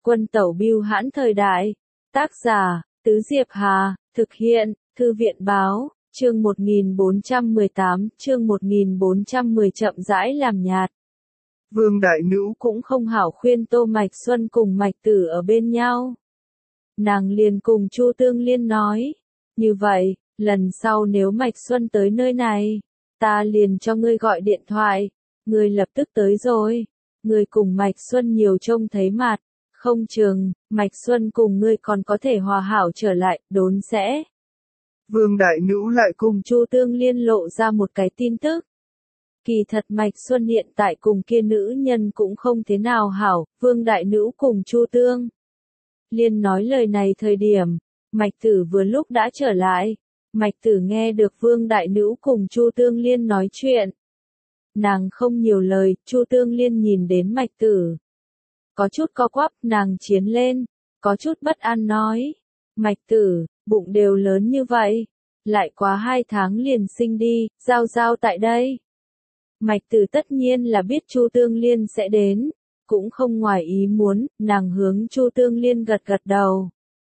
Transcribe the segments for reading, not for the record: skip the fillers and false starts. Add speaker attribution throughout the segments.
Speaker 1: Quân tẩu bưu hãn thời đại. Tác giả, Tứ Diệp Hà, thực hiện, Thư viện báo, chương 1418, chương 1410 chậm rãi làm nhạt.
Speaker 2: Vương Đại Nữ
Speaker 1: cũng không hảo khuyên Tô Mạch Xuân cùng Mạch Tử ở bên nhau. Nàng liền cùng Chu Tương Liên nói, như vậy, lần sau nếu Mạch Xuân tới nơi này, ta liền cho ngươi gọi điện thoại, ngươi lập tức tới rồi, ngươi cùng Mạch Xuân nhiều trông thấy mặt, không chừng, Mạch Xuân cùng ngươi còn có thể hòa hảo trở lại, đốn sẽ.
Speaker 2: Vương Đại Nữ lại
Speaker 1: cùng Chu Tương Liên lộ ra một cái tin tức. Kỳ thật Mạch Xuân hiện tại cùng kia nữ nhân cũng không thế nào hảo, Vương Đại Nữ cùng Chu Tương Liên nói lời này thời điểm, Mạch Tử vừa lúc đã trở lại, Mạch Tử nghe được Vương Đại Nữ cùng Chu Tương Liên nói chuyện. Nàng không nhiều lời, Chu Tương Liên nhìn đến Mạch Tử. Có chút co quắp, nàng chiến lên, có chút bất an nói. Mạch Tử, bụng đều lớn như vậy, lại quá 2 tháng liền sinh đi, Giao Giao tại đây. Mạch Tử tất nhiên là biết Chu Tương Liên sẽ đến, cũng không ngoài ý muốn, nàng hướng Chu Tương Liên gật gật đầu.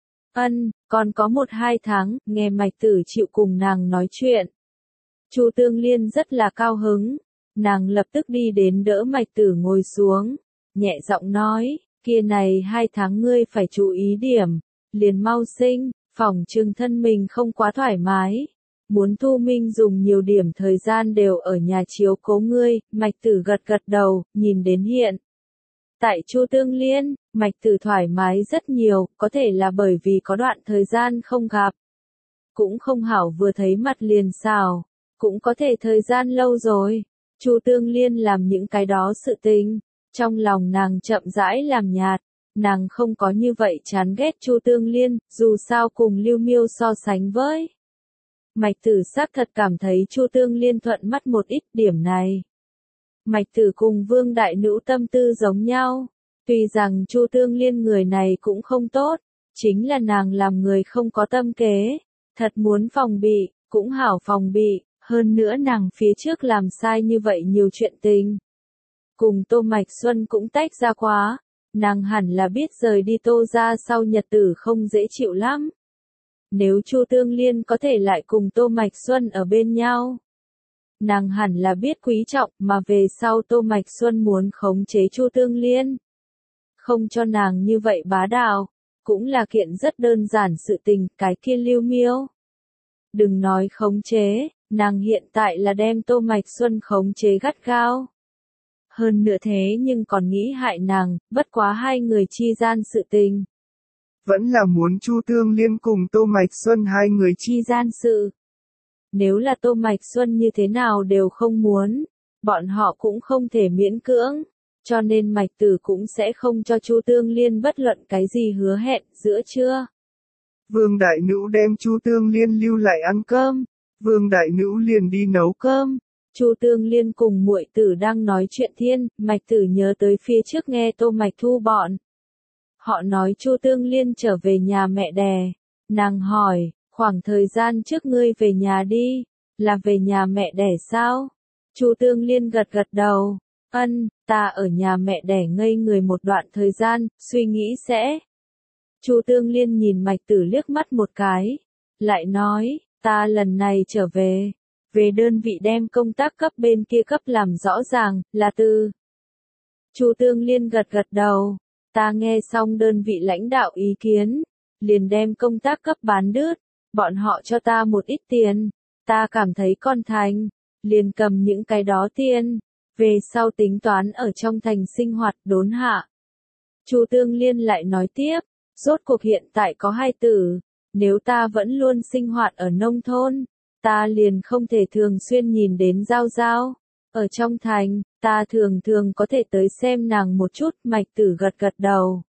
Speaker 1: Còn có 1-2 tháng, nghe Mạch Tử chịu cùng nàng nói chuyện. Chu Tương Liên rất là cao hứng, nàng lập tức đi đến đỡ Mạch Tử ngồi xuống, nhẹ giọng nói, kia này 2 tháng ngươi phải chú ý điểm, liền mau sinh, phỏng chừng thân mình không quá thoải mái. Muốn Thu Minh dùng nhiều điểm thời gian đều ở nhà chiếu cố ngươi, Mạch Tử gật gật đầu, nhìn đến hiện. Tại Chu Tương Liên, Mạch Tử thoải mái rất nhiều, có thể là bởi vì có đoạn thời gian không gặp. Cũng không hảo vừa thấy mặt liền xào, cũng có thể thời gian lâu rồi. Chu Tương Liên làm những cái đó sự tình, trong lòng nàng chậm rãi làm nhạt, nàng không có như vậy chán ghét Chu Tương Liên, dù sao cùng Lưu Miêu so sánh với. Mạch Tử xác thật cảm thấy Chu Tương Liên thuận mắt một ít điểm này. Mạch Tử cùng Vương Đại Nữ tâm tư giống nhau, tuy rằng Chu Tương Liên người này cũng không tốt, chính là nàng làm người không có tâm kế, thật muốn phòng bị, cũng hảo phòng bị, hơn nữa nàng phía trước làm sai như vậy nhiều chuyện tình. Cùng Tô Mạch Xuân cũng tách ra quá, nàng hẳn là biết rời đi Tô ra sau nhật tử không dễ chịu lắm. Nếu Chu Tương Liên có thể lại cùng Tô Mạch Xuân ở bên nhau, nàng hẳn là biết quý trọng mà về sau Tô Mạch Xuân muốn khống chế Chu Tương Liên. Không cho nàng như vậy bá đạo, cũng là kiện rất đơn giản sự tình, cái kia Lưu Miêu. Đừng nói khống chế, nàng hiện tại là đem Tô Mạch Xuân khống chế gắt gao. Hơn nữa thế nhưng còn nghĩ hại nàng, bất quá hai người chi gian sự tình.
Speaker 2: Vẫn là muốn Chu Tương Liên cùng Tô Mạch Xuân hai người
Speaker 1: chi gian sự. Nếu là Tô Mạch Xuân như thế nào đều không muốn, bọn họ cũng không thể miễn cưỡng, cho nên Mạch Tử cũng sẽ không cho Chu Tương Liên bất luận cái gì hứa hẹn, giữa trưa.
Speaker 2: Vương Đại Nữ đem Chu Tương Liên lưu lại ăn cơm, Vương Đại Nữ liền đi nấu cơm.
Speaker 1: Chu Tương Liên cùng muội tử đang nói chuyện thiên, Mạch Tử nhớ tới phía trước nghe Tô Mạch Thu bọn. Họ nói Chu Tương Liên trở về nhà mẹ đẻ, nàng hỏi, khoảng thời gian trước ngươi về nhà đi, là về nhà mẹ đẻ sao? Chu Tương Liên gật gật đầu, ta ở nhà mẹ đẻ ngây người một đoạn thời gian, suy nghĩ sẽ. Chu Tương Liên nhìn Mạch Tử liếc mắt một cái, lại nói, ta lần này trở về đơn vị đem công tác cấp bên kia cấp làm rõ ràng, là từ. Chu Tương Liên gật gật đầu, ta nghe xong đơn vị lãnh đạo ý kiến, liền đem công tác cấp bán đứt, bọn họ cho ta một ít tiền, ta cảm thấy con thành, liền cầm những cái đó tiền, về sau tính toán ở trong thành sinh hoạt đốn hạ. Chu Tương Liên lại nói tiếp, rốt cuộc hiện tại có 2 tử, nếu ta vẫn luôn sinh hoạt ở nông thôn, ta liền không thể thường xuyên nhìn đến Giao Giao. Ở trong thành, ta thường thường có thể tới xem nàng một chút, Mạch Tử gật gật đầu.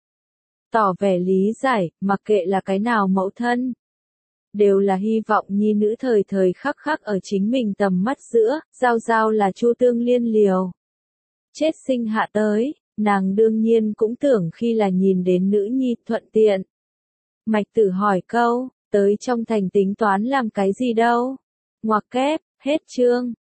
Speaker 1: Tỏ vẻ lý giải, mặc kệ là cái nào mẫu thân. Đều là hy vọng nhi nữ thời thời khắc khắc ở chính mình tầm mắt giữa, Giao Giao là Chu Tương Liên liều. Chết sinh hạ tới, nàng đương nhiên cũng tưởng khi là nhìn đến nữ nhi thuận tiện. Mạch Tử hỏi câu, tới trong thành tính toán làm cái gì đâu? Ngoặc kép, hết chương.